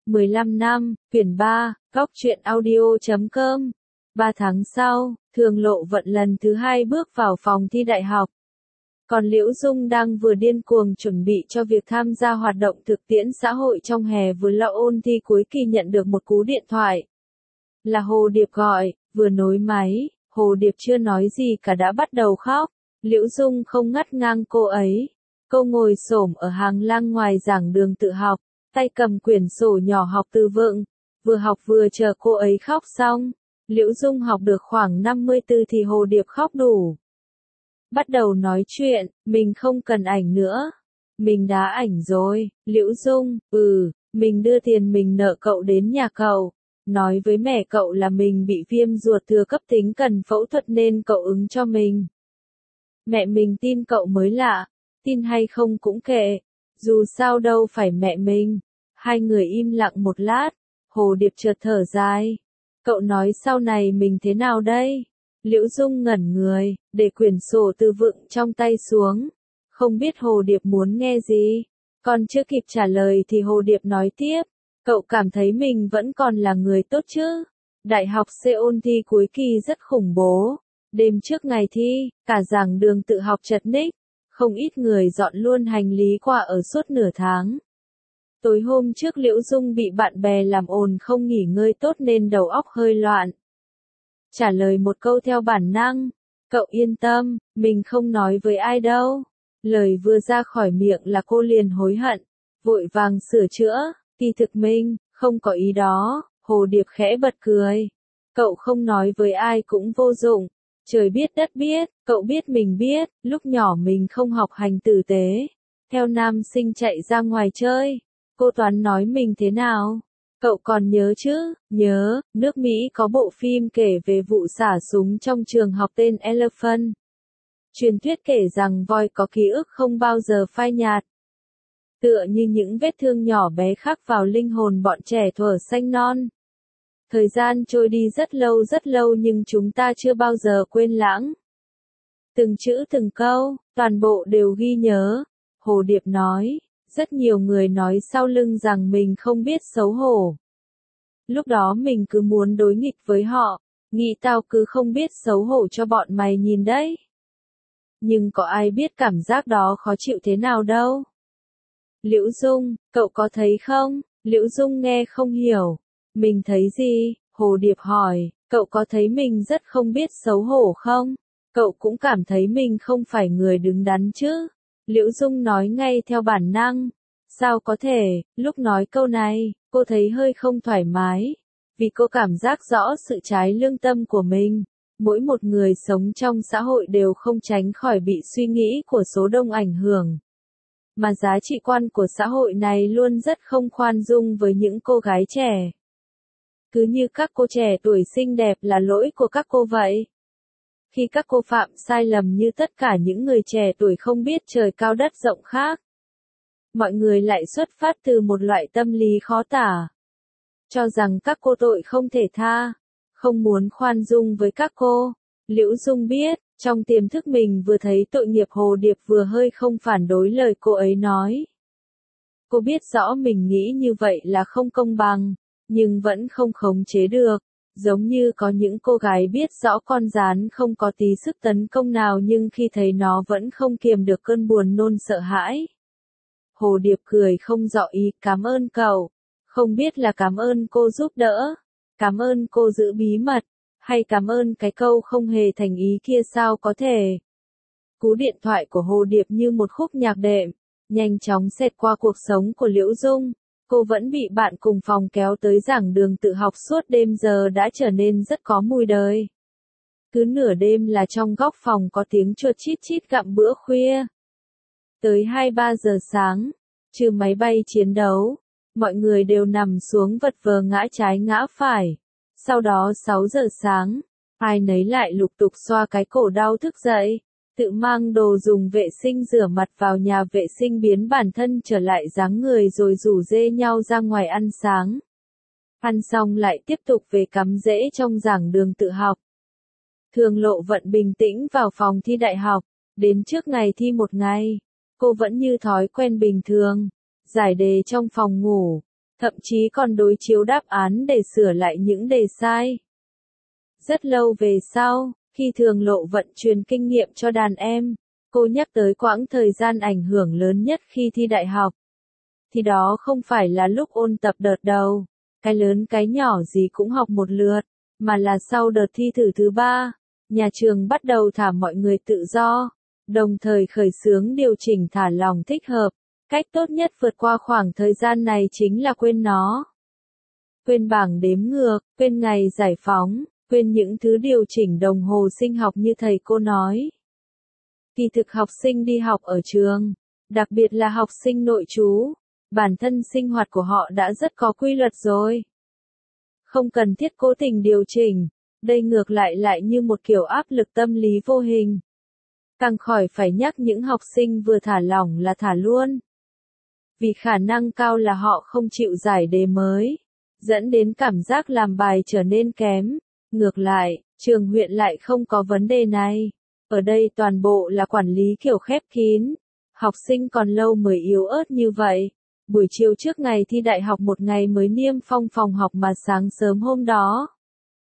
15 năm, quyển 3, góc truyện audio.com. 3 tháng sau, Thường Lộ Vận lần thứ 2 bước vào phòng thi đại học. Còn Liễu Dung đang vừa điên cuồng chuẩn bị cho việc tham gia hoạt động thực tiễn xã hội trong hè vừa lo ôn thi cuối kỳ nhận được một cú điện thoại. Là Hồ Điệp gọi, vừa nối máy, Hồ Điệp chưa nói gì cả đã bắt đầu khóc. Liễu Dung không ngắt ngang cô ấy. Cô ngồi xổm ở hàng lang ngoài giảng đường tự học, tay cầm quyển sổ nhỏ học từ vựng, vừa học vừa chờ cô ấy khóc xong. Liễu Dung học được khoảng 50 từ thì Hồ Điệp khóc đủ. Bắt đầu nói chuyện, mình không cần ảnh nữa. Mình đá ảnh rồi. Liễu Dung, mình đưa tiền mình nợ cậu đến nhà cậu. Nói với mẹ cậu là mình bị viêm ruột thừa cấp tính cần phẫu thuật nên cậu ứng cho mình. Mẹ mình tin cậu mới lạ, tin hay không cũng kệ, dù sao đâu phải mẹ mình. Hai người im lặng một lát, Hồ Điệp chợt thở dài. Cậu nói sau này mình thế nào đây? Liễu Dung ngẩn người, để quyển sổ từ vựng trong tay xuống. Không biết Hồ Điệp muốn nghe gì. Còn chưa kịp trả lời thì Hồ Điệp nói tiếp. Cậu cảm thấy mình vẫn còn là người tốt chứ? Đại học Seoul thi cuối kỳ rất khủng bố. Đêm trước ngày thi, cả giảng đường tự học chật ních. Không ít người dọn luôn hành lý qua ở suốt nửa tháng. Tối hôm trước Liễu Dung bị bạn bè làm ồn không nghỉ ngơi tốt nên đầu óc hơi loạn. Trả lời một câu theo bản năng. Cậu yên tâm, mình không nói với ai đâu. Lời vừa ra khỏi miệng là cô liền hối hận. Vội vàng sửa chữa. Kỳ thực mình, không có ý đó. Hồ Điệp khẽ bật cười. Cậu không nói với ai cũng vô dụng. Trời biết đất biết, cậu biết mình biết, lúc nhỏ mình không học hành tử tế. Theo nam sinh chạy ra ngoài chơi. Cô Toán nói mình thế nào? Cậu còn nhớ chứ? Nhớ, nước Mỹ có bộ phim kể về vụ xả súng trong trường học tên Elephant. Truyền thuyết kể rằng voi có ký ức không bao giờ phai nhạt. Tựa như những vết thương nhỏ bé khắc vào linh hồn bọn trẻ thuở xanh non. Thời gian trôi đi rất lâu nhưng chúng ta chưa bao giờ quên lãng. Từng chữ từng câu, toàn bộ đều ghi nhớ. Hồ Điệp nói, rất nhiều người nói sau lưng rằng mình không biết xấu hổ. Lúc đó mình cứ muốn đối nghịch với họ, nghĩ tao cứ không biết xấu hổ cho bọn mày nhìn đấy. Nhưng có ai biết cảm giác đó khó chịu thế nào đâu. Liễu Dung, cậu có thấy không? Liễu Dung nghe không hiểu. Mình thấy gì? Hồ Điệp hỏi, cậu có thấy mình rất không biết xấu hổ không? Cậu cũng cảm thấy mình không phải người đứng đắn chứ? Liễu Dung nói ngay theo bản năng. Sao có thể? Lúc nói câu này, cô thấy hơi không thoải mái. Vì cô cảm giác rõ sự trái lương tâm của mình. Mỗi một người sống trong xã hội đều không tránh khỏi bị suy nghĩ của số đông ảnh hưởng. Mà giá trị quan của xã hội này luôn rất không khoan dung với những cô gái trẻ. Cứ như các cô trẻ tuổi xinh đẹp là lỗi của các cô vậy. Khi các cô phạm sai lầm như tất cả những người trẻ tuổi không biết trời cao đất rộng khác, mọi người lại xuất phát từ một loại tâm lý khó tả. Cho rằng các cô tội không thể tha, không muốn khoan dung với các cô. Liễu Dung biết, trong tiềm thức mình vừa thấy tội nghiệp Hồ Điệp vừa hơi không phản đối lời cô ấy nói. Cô biết rõ mình nghĩ như vậy là không công bằng, nhưng vẫn không khống chế được. Giống như có những cô gái biết rõ con gián không có tí sức tấn công nào nhưng khi thấy nó vẫn không kiềm được cơn buồn nôn sợ hãi. Hồ Điệp cười không rõ ý, cảm ơn cậu. Không biết là cảm ơn cô giúp đỡ, cảm ơn cô giữ bí mật, hay cảm ơn cái câu không hề thành ý kia sao có thể. Cú điện thoại của Hồ Điệp như một khúc nhạc đệm, nhanh chóng xẹt qua cuộc sống của Liễu Dung. Cô vẫn bị bạn cùng phòng kéo tới giảng đường tự học suốt đêm giờ đã trở nên rất có mùi đời. Cứ nửa đêm là trong góc phòng có tiếng chuột chít chít gặm bữa khuya. Tới 2-3 giờ sáng, trừ máy bay chiến đấu, mọi người đều nằm xuống vật vờ ngã trái ngã phải. Sau đó 6 giờ sáng, ai nấy lại lục tục xoa cái cổ đau thức dậy, tự mang đồ dùng vệ sinh rửa mặt vào nhà vệ sinh biến bản thân trở lại dáng người rồi rủ rê nhau ra ngoài ăn sáng. Ăn xong lại tiếp tục về cắm rễ trong giảng đường tự học. Thường Lộ Vận bình tĩnh vào phòng thi đại học, đến trước ngày thi một ngày, cô vẫn như thói quen bình thường, giải đề trong phòng ngủ, thậm chí còn đối chiếu đáp án để sửa lại những đề sai. Rất lâu về sau, khi Thường Lộ Vận truyền kinh nghiệm cho đàn em, cô nhắc tới quãng thời gian ảnh hưởng lớn nhất khi thi đại học. Thì đó không phải là lúc ôn tập đợt đầu, cái lớn cái nhỏ gì cũng học một lượt, mà là sau đợt thi thử thứ 3, nhà trường bắt đầu thả mọi người tự do, đồng thời khởi xướng điều chỉnh thả lỏng thích hợp. Cách tốt nhất vượt qua khoảng thời gian này chính là quên nó. Quên bảng đếm ngược, quên ngày giải phóng, quên những thứ điều chỉnh đồng hồ sinh học như thầy cô nói. Kỳ thực học sinh đi học ở trường, đặc biệt là học sinh nội trú, bản thân sinh hoạt của họ đã rất có quy luật rồi. Không cần thiết cố tình điều chỉnh, đây ngược lại như một kiểu áp lực tâm lý vô hình. Càng khỏi phải nhắc những học sinh vừa thả lỏng là thả luôn. Vì khả năng cao là họ không chịu giải đề mới, dẫn đến cảm giác làm bài trở nên kém. Ngược lại, trường huyện lại không có vấn đề này. Ở đây toàn bộ là quản lý kiểu khép kín. Học sinh còn lâu mới yếu ớt như vậy. Buổi chiều trước ngày thi đại học một ngày mới niêm phong phòng học mà sáng sớm hôm đó.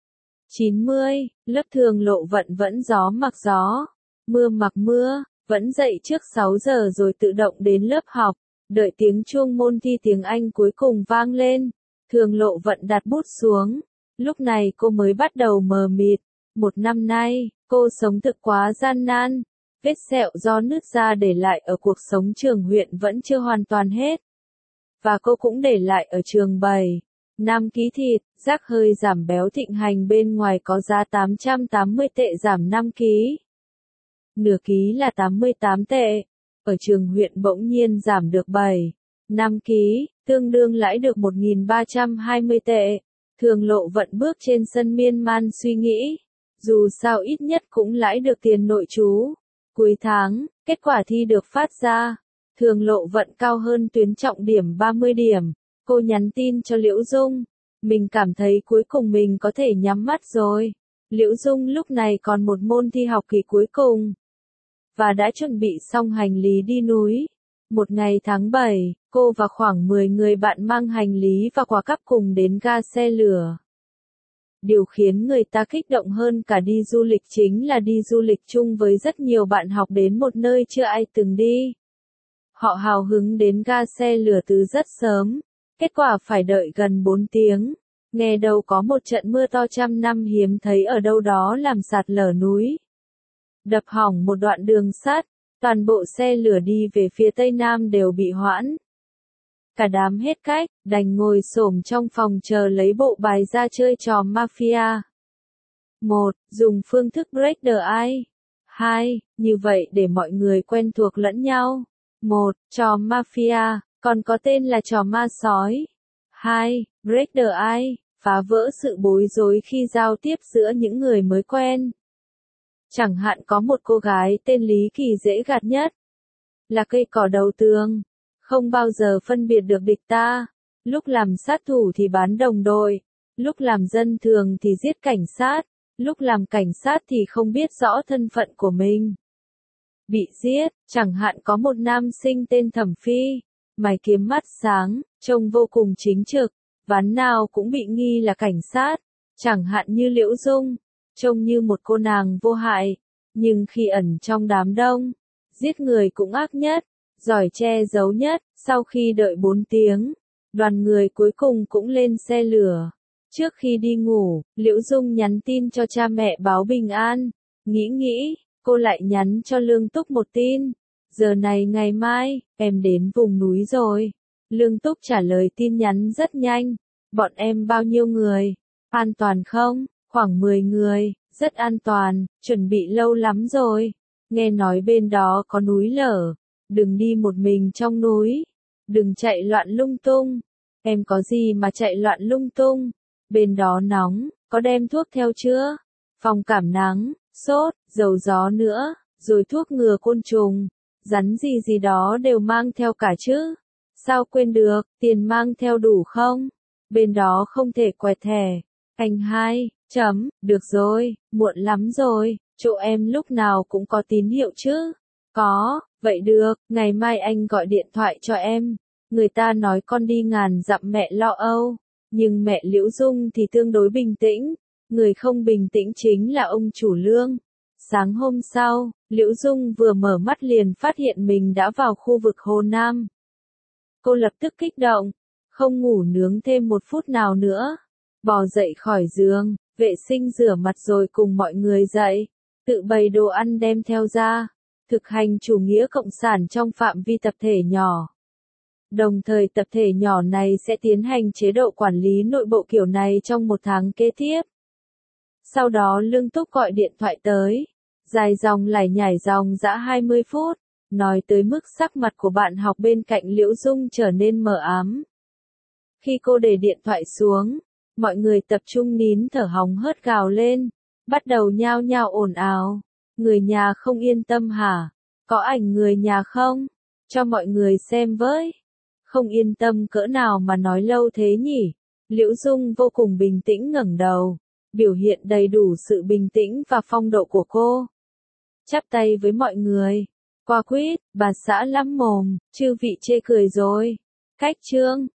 90, lớp Thường Lộ Vận vẫn gió mặc gió, mưa mặc mưa, vẫn dậy trước 6 giờ rồi tự động đến lớp học. Đợi tiếng chuông môn thi tiếng Anh cuối cùng vang lên, Thường Lộ Vận đặt bút xuống. Lúc này cô mới bắt đầu mờ mịt. Một năm nay, cô sống thực quá gian nan. Vết sẹo do nứt da để lại ở cuộc sống trường huyện vẫn chưa hoàn toàn hết. Và cô cũng để lại ở trường 5 ký thịt, rác hơi giảm béo thịnh hành bên ngoài có giá 880 tệ giảm 5 ký. Nửa ký là 88 tệ. Ở trường huyện bỗng nhiên giảm được 5 ký, tương đương lãi được 1.320 tệ. Thường Lộ Vận bước trên sân miên man suy nghĩ. Dù sao ít nhất cũng lãi được tiền nội trú. Cuối tháng, kết quả thi được phát ra. Thường Lộ Vận cao hơn tuyến trọng điểm 30 điểm. Cô nhắn tin cho Liễu Dung. Mình cảm thấy cuối cùng mình có thể nhắm mắt rồi. Liễu Dung lúc này còn một môn thi học kỳ cuối cùng. Và đã chuẩn bị xong hành lý đi núi. Một ngày tháng 7, cô và khoảng 10 người bạn mang hành lý và quà cáp cùng đến ga xe lửa. Điều khiến người ta kích động hơn cả đi du lịch chính là đi du lịch chung với rất nhiều bạn học đến một nơi chưa ai từng đi. Họ hào hứng đến ga xe lửa từ rất sớm, kết quả phải đợi gần 4 tiếng. Nghe đâu có một trận mưa to trăm năm hiếm thấy ở đâu đó làm sạt lở núi. Đập hỏng một đoạn đường sắt, toàn bộ xe lửa đi về phía Tây Nam đều bị hoãn. Cả đám hết cách, đành ngồi xổm trong phòng chờ lấy bộ bài ra chơi trò mafia. 1. Dùng phương thức break the ice. 2. Như vậy để mọi người quen thuộc lẫn nhau. 1. Trò mafia, còn có tên là trò ma sói. 2. Break the ice, phá vỡ sự bối rối khi giao tiếp giữa những người mới quen. Chẳng hạn có một cô gái tên Lý Kỳ dễ gạt nhất. Là cây cỏ đầu tường. Không bao giờ phân biệt được địch ta. Lúc làm sát thủ thì bán đồng đội. Lúc làm dân thường thì giết cảnh sát. Lúc làm cảnh sát thì không biết rõ thân phận của mình. Bị giết, chẳng hạn có một nam sinh tên Thẩm Phi. Mày kiếm mắt sáng, trông vô cùng chính trực. Ván nào cũng bị nghi là cảnh sát. Chẳng hạn như Liễu Dung. Trông như một cô nàng vô hại. Nhưng khi ẩn trong đám đông, giết người cũng ác nhất. Giỏi che giấu nhất. Sau khi đợi 4 tiếng, đoàn người cuối cùng cũng lên xe lửa. Trước khi đi ngủ, Liễu Dung nhắn tin cho cha mẹ báo bình an. Nghĩ, cô lại nhắn cho Lương Túc một tin. Giờ này ngày mai, em đến vùng núi rồi. Lương Túc trả lời tin nhắn rất nhanh. Bọn em bao nhiêu người? An toàn không? Khoảng 10 người, rất an toàn, chuẩn bị lâu lắm rồi. Nghe nói bên đó có núi lở. Đừng đi một mình trong núi. Đừng chạy loạn lung tung. Em có gì mà chạy loạn lung tung? Bên đó nóng, có đem thuốc theo chưa? Phòng cảm nắng, sốt, dầu gió nữa, rồi thuốc ngừa côn trùng, rắn gì đó đều mang theo cả chứ. Sao quên được, tiền mang theo đủ không? Bên đó không thể quẹt thẻ. Anh hai, được rồi, muộn lắm rồi, chỗ em lúc nào cũng có tín hiệu chứ? Có, vậy được, ngày mai anh gọi điện thoại cho em. Người ta nói con đi ngàn dặm mẹ lo âu, nhưng mẹ Liễu Dung thì tương đối bình tĩnh, người không bình tĩnh chính là ông chủ Lương. Sáng hôm sau, Liễu Dung vừa mở mắt liền phát hiện mình đã vào khu vực Hồ Nam. Cô lập tức kích động, không ngủ nướng thêm một phút nào nữa. Bò dậy khỏi giường, vệ sinh rửa mặt rồi cùng mọi người dậy, tự bày đồ ăn đem theo ra, thực hành chủ nghĩa cộng sản trong phạm vi tập thể nhỏ. Đồng thời tập thể nhỏ này sẽ tiến hành chế độ quản lý nội bộ kiểu này trong một tháng kế tiếp. Sau đó Lương Túc gọi điện thoại tới, dài dòng lải nhải dòng dã 20 phút, nói tới mức sắc mặt của bạn học bên cạnh Liễu Dung trở nên mờ ám. Khi cô để điện thoại xuống, mọi người tập trung nín thở hóng hớt gào lên, bắt đầu nhao nhao ồn ào. Người nhà không yên tâm hả? Có ảnh người nhà không? Cho mọi người xem với. Không yên tâm cỡ nào mà nói lâu thế nhỉ? Liễu Dung vô cùng bình tĩnh ngẩng đầu, biểu hiện đầy đủ sự bình tĩnh và phong độ của cô. Chắp tay với mọi người. Qua quýt, bà xã lắm mồm, chư vị chê cười rồi. Khách trương.